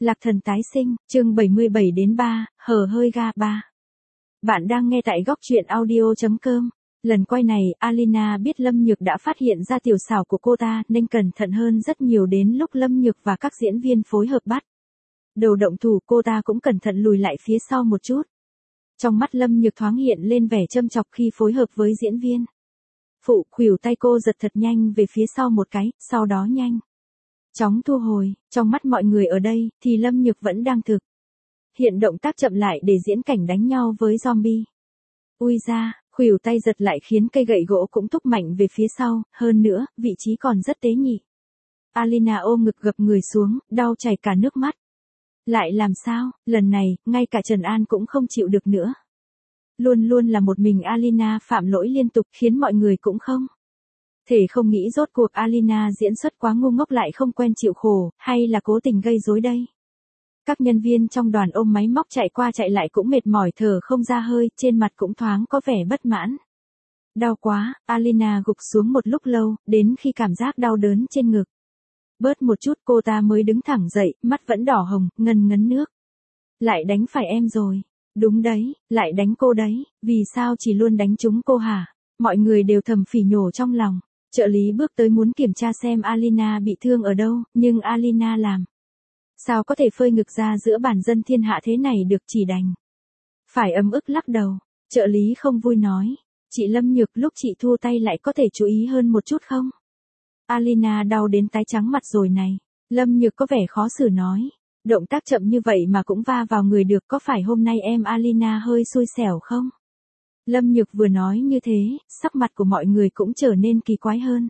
Lạc thần tái sinh, chương 77 đến 3, hở hơi ga 3. Bạn đang nghe tại góc truyện audio.com. Lần quay này, Alina biết Lâm Nhược đã phát hiện ra tiểu xảo của cô ta nên cẩn thận hơn rất nhiều đến lúc Lâm Nhược và các diễn viên phối hợp bắt đầu động thủ, cô ta cũng cẩn thận lùi lại phía sau một chút. Trong mắt Lâm Nhược thoáng hiện lên vẻ châm chọc khi phối hợp với diễn viên. Phụ khuỷu tay cô giật thật nhanh về phía sau một cái, sau đó nhanh chóng thu hồi. Trong mắt mọi người ở đây thì Lâm Nhược vẫn đang thực hiện động tác chậm lại để diễn cảnh đánh nhau với zombie. Ui ra, khuỷu tay giật lại khiến cây gậy gỗ cũng thúc mạnh về phía sau, hơn nữa, vị trí còn rất tế nhị. Alina ôm ngực gập người xuống, đau chảy cả nước mắt. Lại làm sao, lần này, ngay cả Trần An cũng không chịu được nữa. Luôn luôn là một mình Alina phạm lỗi liên tục khiến mọi người cũng không thể không nghĩ rốt cuộc Alina diễn xuất quá ngu ngốc lại không quen chịu khổ, hay là cố tình gây rối đây. Các nhân viên trong đoàn ôm máy móc chạy qua chạy lại cũng mệt mỏi thở không ra hơi, trên mặt cũng thoáng có vẻ bất mãn. Đau quá, Alina gục xuống một lúc lâu, đến khi cảm giác đau đớn trên ngực bớt một chút cô ta mới đứng thẳng dậy, mắt vẫn đỏ hồng, ngần ngấn nước. Lại đánh phải em rồi. Đúng đấy, lại đánh cô đấy, vì sao chỉ luôn đánh chúng cô hả? Mọi người đều thầm phỉ nhổ trong lòng. Trợ lý bước tới muốn kiểm tra xem Alina bị thương ở đâu, nhưng Alina làm sao có thể phơi ngực ra giữa bản dân thiên hạ thế này được, chỉ đành phải ấm ức lắc đầu. Trợ lý không vui nói, chị Lâm Nhược lúc chị thua tay lại có thể chú ý hơn một chút không? Alina đau đến tái trắng mặt rồi này. Lâm Nhược có vẻ khó xử nói, động tác chậm như vậy mà cũng va vào người được, có phải hôm nay em Alina hơi xui xẻo không? Lâm Nhược vừa nói như thế, sắc mặt của mọi người cũng trở nên kỳ quái hơn.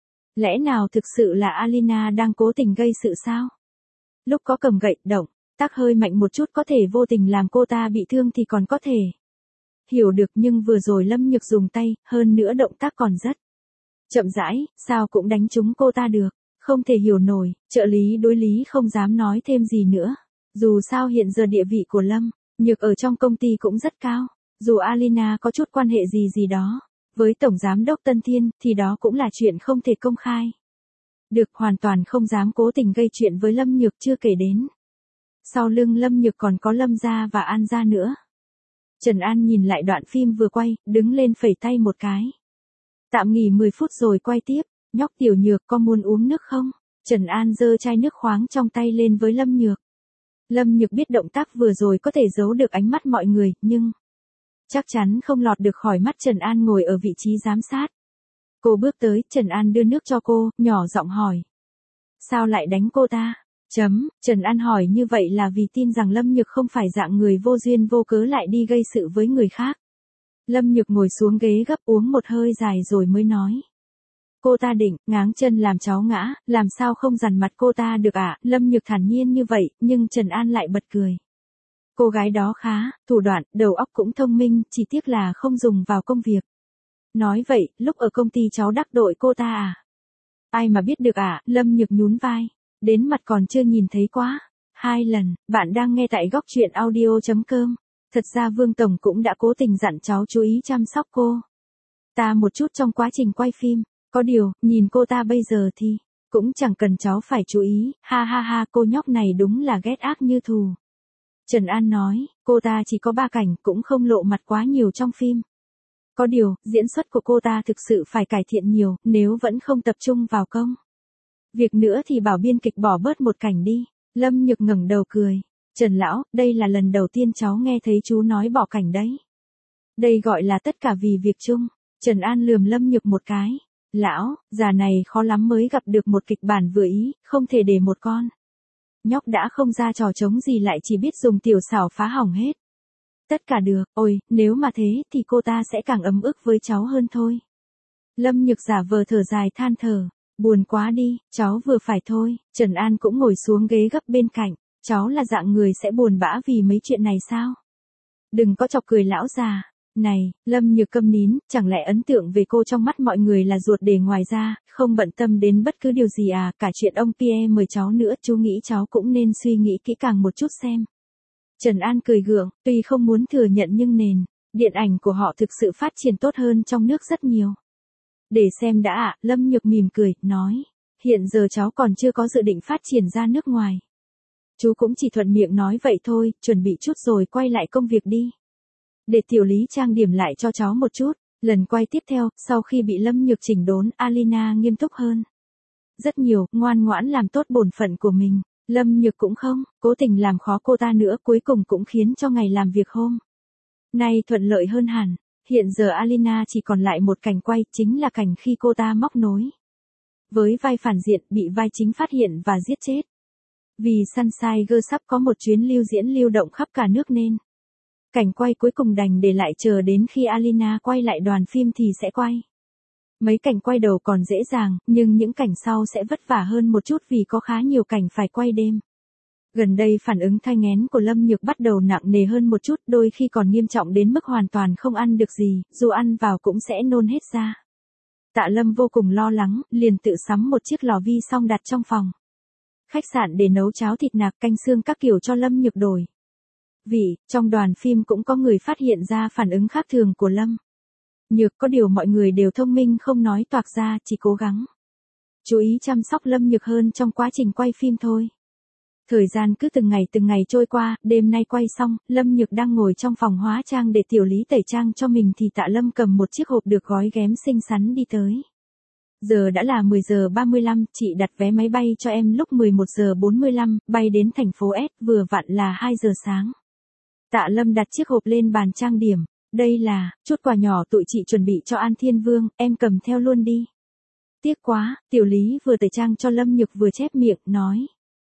Lẽ nào thực sự là Alina đang cố tình gây sự sao? Lúc có cầm gậy, động tác hơi mạnh một chút có thể vô tình làm cô ta bị thương thì còn có thể hiểu được, nhưng vừa rồi Lâm Nhược dùng tay, hơn nữa động tác còn rất chậm rãi, sao cũng đánh trúng cô ta được. Không thể hiểu nổi, trợ lý đối lý không dám nói thêm gì nữa. Dù sao hiện giờ địa vị của Lâm Nhược ở trong công ty cũng rất cao. Dù Alina có chút quan hệ gì đó với Tổng Giám đốc Tân Thiên thì đó cũng là chuyện không thể công khai được, hoàn toàn không dám cố tình gây chuyện với Lâm Nhược, chưa kể đến sau lưng Lâm Nhược còn có Lâm gia và An gia nữa. Trần An nhìn lại đoạn phim vừa quay, đứng lên phẩy tay một cái. Tạm nghỉ 10 phút rồi quay tiếp. Nhóc Tiểu Nhược có muốn uống nước không? Trần An giơ chai nước khoáng trong tay lên với Lâm Nhược. Lâm Nhược biết động tác vừa rồi có thể giấu được ánh mắt mọi người, nhưng chắc chắn không lọt được khỏi mắt Trần An ngồi ở vị trí giám sát. Cô bước tới, Trần An đưa nước cho cô, nhỏ giọng hỏi. Sao lại đánh cô ta? Trần An hỏi như vậy là vì tin rằng Lâm Nhược không phải dạng người vô duyên vô cớ lại đi gây sự với người khác. Lâm Nhược ngồi xuống ghế gấp uống một hơi dài rồi mới nói. Cô ta định ngáng chân làm cháu ngã, làm sao không dằn mặt cô ta được ạ? Lâm Nhược thản nhiên như vậy, nhưng Trần An lại bật cười. Cô gái đó khá thủ đoạn, đầu óc cũng thông minh, chỉ tiếc là không dùng vào công việc. Nói vậy, lúc ở công ty cháu đắc tội cô ta à? Ai mà biết được ạ? Lâm Nhược nhún vai. Đến mặt còn chưa nhìn thấy quá. 2 lần, bạn đang nghe tại góc truyện audio.com. Thật ra Vương Tổng cũng đã cố tình dặn cháu chú ý chăm sóc cô ta một chút trong quá trình quay phim. Có điều, nhìn cô ta bây giờ thì cũng chẳng cần cháu phải chú ý, ha ha ha, cô nhóc này đúng là ghét ác như thù. Trần An nói, cô ta chỉ có 3 cảnh cũng không lộ mặt quá nhiều trong phim. Có điều, diễn xuất của cô ta thực sự phải cải thiện nhiều, nếu vẫn không tập trung vào công việc nữa thì bảo biên kịch bỏ bớt một cảnh đi. Lâm Nhược ngẩng đầu cười. Trần Lão, đây là lần đầu tiên cháu nghe thấy chú nói bỏ cảnh đấy. Đây gọi là tất cả vì việc chung. Trần An lườm Lâm Nhược một cái. Lão, già này khó lắm mới gặp được một kịch bản vừa ý, không thể để một con nhóc đã không ra trò trống gì lại chỉ biết dùng tiểu xảo phá hỏng hết tất cả được. Ôi, nếu mà thế thì cô ta sẽ càng ấm ức với cháu hơn thôi. Lâm Nhược giả vờ thở dài than thở. Buồn quá đi, cháu vừa phải thôi. Trần An cũng ngồi xuống ghế gấp bên cạnh. Cháu là dạng người sẽ buồn bã vì mấy chuyện này sao? Đừng có chọc cười lão già. Này, Lâm Nhược câm nín, chẳng lẽ ấn tượng về cô trong mắt mọi người là ruột để ngoài ra, không bận tâm đến bất cứ điều gì à? Cả chuyện ông Pierre mời cháu nữa, chú nghĩ cháu cũng nên suy nghĩ kỹ càng một chút xem. Trần An cười gượng, tuy không muốn thừa nhận nhưng nền điện ảnh của họ thực sự phát triển tốt hơn trong nước rất nhiều. Để xem đã ạ. Lâm Nhược mỉm cười, nói, hiện giờ cháu còn chưa có dự định phát triển ra nước ngoài. Chú cũng chỉ thuận miệng nói vậy thôi, chuẩn bị chút rồi quay lại công việc đi. Để tiểu lý trang điểm lại cho cháu một chút. Lần quay tiếp theo, sau khi bị Lâm Nhược chỉnh đốn, Alina nghiêm túc hơn. Rất nhiều, ngoan ngoãn làm tốt bổn phận của mình. Lâm Nhược cũng không, cố tình làm khó cô ta nữa, cuối cùng cũng khiến cho ngày làm việc hôm nay thuận lợi hơn hẳn. Hiện giờ Alina chỉ còn lại một cảnh quay, chính là cảnh khi cô ta móc nối với vai phản diện, bị vai chính phát hiện và giết chết. Vì Sunshine Girl sắp có một chuyến lưu diễn lưu động khắp cả nước nên cảnh quay cuối cùng đành để lại chờ đến khi Alina quay lại đoàn phim thì sẽ quay. Mấy cảnh quay đầu còn dễ dàng, nhưng những cảnh sau sẽ vất vả hơn một chút vì có khá nhiều cảnh phải quay đêm. Gần đây phản ứng thai nghén của Lâm Nhược bắt đầu nặng nề hơn một chút, đôi khi còn nghiêm trọng đến mức hoàn toàn không ăn được gì, dù ăn vào cũng sẽ nôn hết ra. Tạ Lâm vô cùng lo lắng, liền tự sắm một chiếc lò vi song đặt trong phòng khách sạn để nấu cháo thịt nạc, canh xương các kiểu cho Lâm Nhược đổi. Vì, trong đoàn phim cũng có người phát hiện ra phản ứng khác thường của Lâm Nhược, có điều mọi người đều thông minh không nói toạc ra, chỉ cố gắng chú ý chăm sóc Lâm Nhược hơn trong quá trình quay phim thôi. Thời gian cứ từng ngày trôi qua, đêm nay quay xong, Lâm Nhược đang ngồi trong phòng hóa trang để tiểu lý tẩy trang cho mình thì Tạ Lâm cầm một chiếc hộp được gói ghém xinh xắn đi tới. Giờ đã là 10 giờ 35, chị đặt vé máy bay cho em lúc 11 giờ 45, bay đến thành phố S, vừa vặn là 2 giờ sáng. Tạ Lâm đặt chiếc hộp lên bàn trang điểm. Đây là chút quà nhỏ tụi chị chuẩn bị cho An Thiên Vương, em cầm theo luôn đi. Tiếc quá, tiểu lý vừa tẩy trang cho Lâm Nhược vừa chép miệng, nói.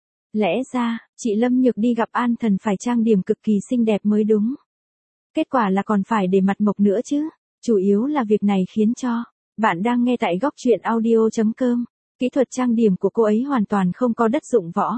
Lẽ ra, chị Lâm Nhược đi gặp An Thần phải trang điểm cực kỳ xinh đẹp mới đúng. Kết quả là còn phải để mặt mộc nữa chứ. Chủ yếu là việc này khiến cho bạn đang nghe tại góc truyện audio.com. Kỹ thuật trang điểm của cô ấy hoàn toàn không có đất dụng võ.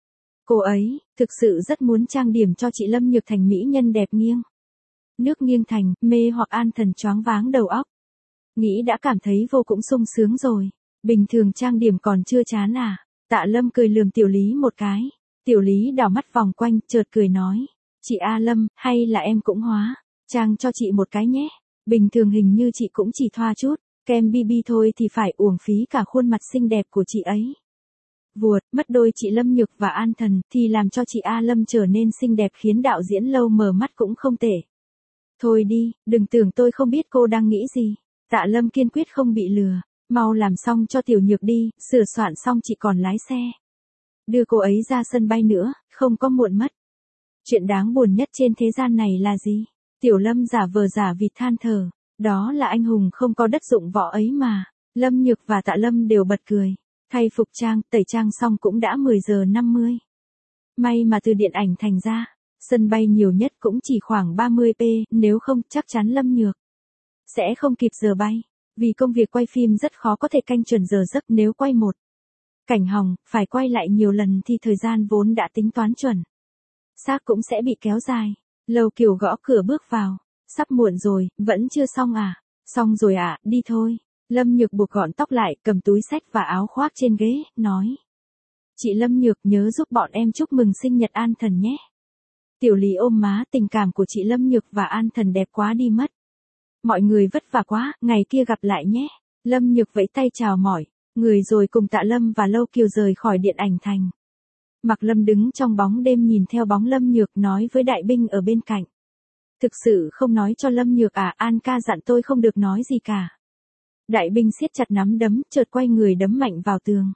Cô ấy, thực sự rất muốn trang điểm cho chị Lâm Nhược thành mỹ nhân đẹp nghiêng nước nghiêng thành, mê hoặc An Thần choáng váng đầu óc. Nghĩ đã cảm thấy vô cùng sung sướng rồi. Bình thường trang điểm còn chưa chán à? Tạ Lâm cười lườm tiểu lý một cái. Tiểu lý đảo mắt vòng quanh, chợt cười nói. Chị A Lâm, hay là em cũng hóa trang cho chị một cái nhé. Bình thường hình như chị cũng chỉ thoa chút kem BB thôi thì phải uổng phí cả khuôn mặt xinh đẹp của chị ấy. Vuột, mất đôi chị Lâm Nhược và An Thần thì làm cho chị A Lâm trở nên xinh đẹp khiến đạo diễn lâu mờ mắt cũng không tệ. Thôi đi, đừng tưởng tôi không biết cô đang nghĩ gì. Tạ Lâm kiên quyết không bị lừa. Mau làm xong cho tiểu Nhược đi, sửa soạn xong chị còn lái xe đưa cô ấy ra sân bay nữa, không có muộn mất. Chuyện đáng buồn nhất trên thế gian này là gì? Tiểu Lâm giả vờ giả vịt than thở. Đó là anh hùng không có đất dụng võ ấy mà. Lâm Nhược và Tạ Lâm đều bật cười. Thay phục trang, tẩy trang xong cũng đã 10 giờ 50. May mà từ điện ảnh thành ra, sân bay nhiều nhất cũng chỉ khoảng 30p, nếu không chắc chắn Lâm Nhược sẽ không kịp giờ bay. Vì công việc quay phim rất khó có thể canh chuẩn giờ giấc, nếu quay một cảnh hỏng, phải quay lại nhiều lần thì thời gian vốn đã tính toán chuẩn xác cũng sẽ bị kéo dài. Lâu Kiều gõ cửa bước vào. Sắp muộn rồi, vẫn chưa xong à? Xong rồi ạ, đi thôi. Lâm Nhược buộc gọn tóc lại, cầm túi xách và áo khoác trên ghế, nói. Chị Lâm Nhược nhớ giúp bọn em chúc mừng sinh nhật An Thần nhé. Tiểu lý ôm má, tình cảm của chị Lâm Nhược và An Thần đẹp quá đi mất. Mọi người vất vả quá, ngày kia gặp lại nhé. Lâm Nhược vẫy tay chào mỏi người rồi cùng Tạ Lâm và Lâu Kiều rời khỏi điện ảnh thành. Mạc Lâm đứng trong bóng đêm nhìn theo bóng Lâm Nhược, nói với Đại Binh ở bên cạnh. Thực sự không nói cho Lâm Nhược à? An ca dặn tôi không được nói gì cả. Đại Binh siết chặt nắm đấm, chợt quay người đấm mạnh vào tường.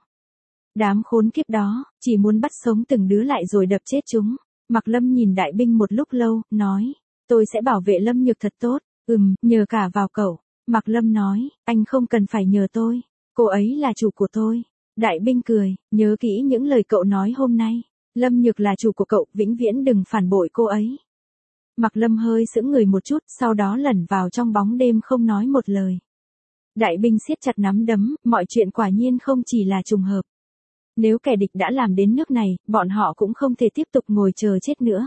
Đám khốn kiếp đó, chỉ muốn bắt sống từng đứa lại rồi đập chết chúng. Mạc Lâm nhìn Đại Binh một lúc lâu, nói. Tôi sẽ bảo vệ Lâm Nhược thật tốt. Nhờ cả vào cậu. Mạc Lâm nói, anh không cần phải nhờ tôi. Cô ấy là chủ của tôi. Đại Binh cười, nhớ kỹ những lời cậu nói hôm nay. Lâm Nhược là chủ của cậu, vĩnh viễn đừng phản bội cô ấy. Mạc Lâm hơi sững người một chút, sau đó lẩn vào trong bóng đêm không nói một lời. Đại Binh siết chặt nắm đấm, mọi chuyện quả nhiên không chỉ là trùng hợp. Nếu kẻ địch đã làm đến nước này, bọn họ cũng không thể tiếp tục ngồi chờ chết nữa.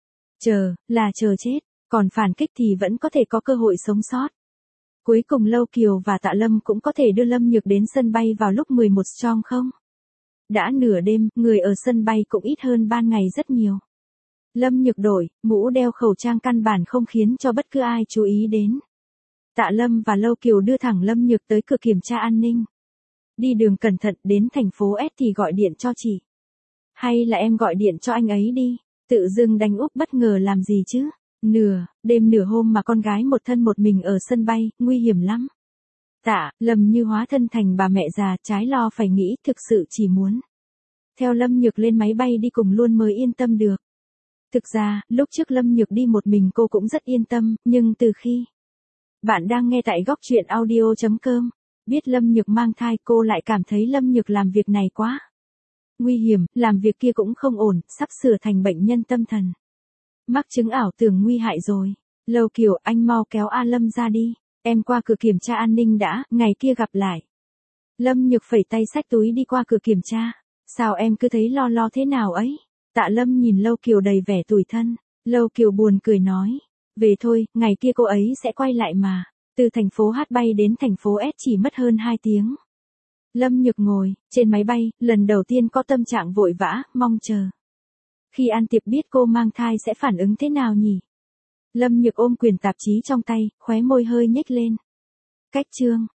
Chờ, là chờ chết, còn phản kích thì vẫn có thể có cơ hội sống sót. Cuối cùng Lâu Kiều và Tạ Lâm cũng có thể đưa Lâm Nhược đến sân bay vào lúc 11 strong không? Đã nửa đêm, người ở sân bay cũng ít hơn ban ngày rất nhiều. Lâm Nhược đổi, mũ đeo khẩu trang căn bản không khiến cho bất cứ ai chú ý đến. Tạ Lâm và Lâu Kiều đưa thẳng Lâm Nhược tới cửa kiểm tra an ninh. Đi đường cẩn thận, đến thành phố S thì gọi điện cho chị. Hay là em gọi điện cho anh ấy đi, tự dưng đánh úp bất ngờ làm gì chứ? Nửa đêm nửa hôm mà con gái một thân một mình ở sân bay, nguy hiểm lắm. Tạ, Lâm Như hóa thân thành bà mẹ già, trái lo phải nghĩ, thực sự chỉ muốn theo Lâm Nhược lên máy bay đi cùng luôn mới yên tâm được. Thực ra, lúc trước Lâm Nhược đi một mình cô cũng rất yên tâm, nhưng từ khi bạn đang nghe tại góc truyện audio.com, biết Lâm Nhược mang thai cô lại cảm thấy Lâm Nhược làm việc này quá nguy hiểm, làm việc kia cũng không ổn, sắp sửa thành bệnh nhân tâm thần. Mắc chứng ảo tưởng nguy hại rồi. Lâu Kiều, anh mau kéo A Lâm ra đi. Em qua cửa kiểm tra an ninh đã, ngày kia gặp lại. Lâm Nhược phẩy tay xách túi đi qua cửa kiểm tra. Sao em cứ thấy lo lo thế nào ấy? Tạ Lâm nhìn Lâu Kiều đầy vẻ tủi thân. Lâu Kiều buồn cười nói. Về thôi, ngày kia cô ấy sẽ quay lại mà. Từ thành phố H bay đến thành phố S chỉ mất hơn 2 tiếng. Lâm Nhược ngồi trên máy bay, lần đầu tiên có tâm trạng vội vã, mong chờ. Khi An Tiệp biết cô mang thai sẽ phản ứng thế nào nhỉ? Lâm Nhược ôm quyển tạp chí trong tay, khóe môi hơi nhếch lên. Cách chương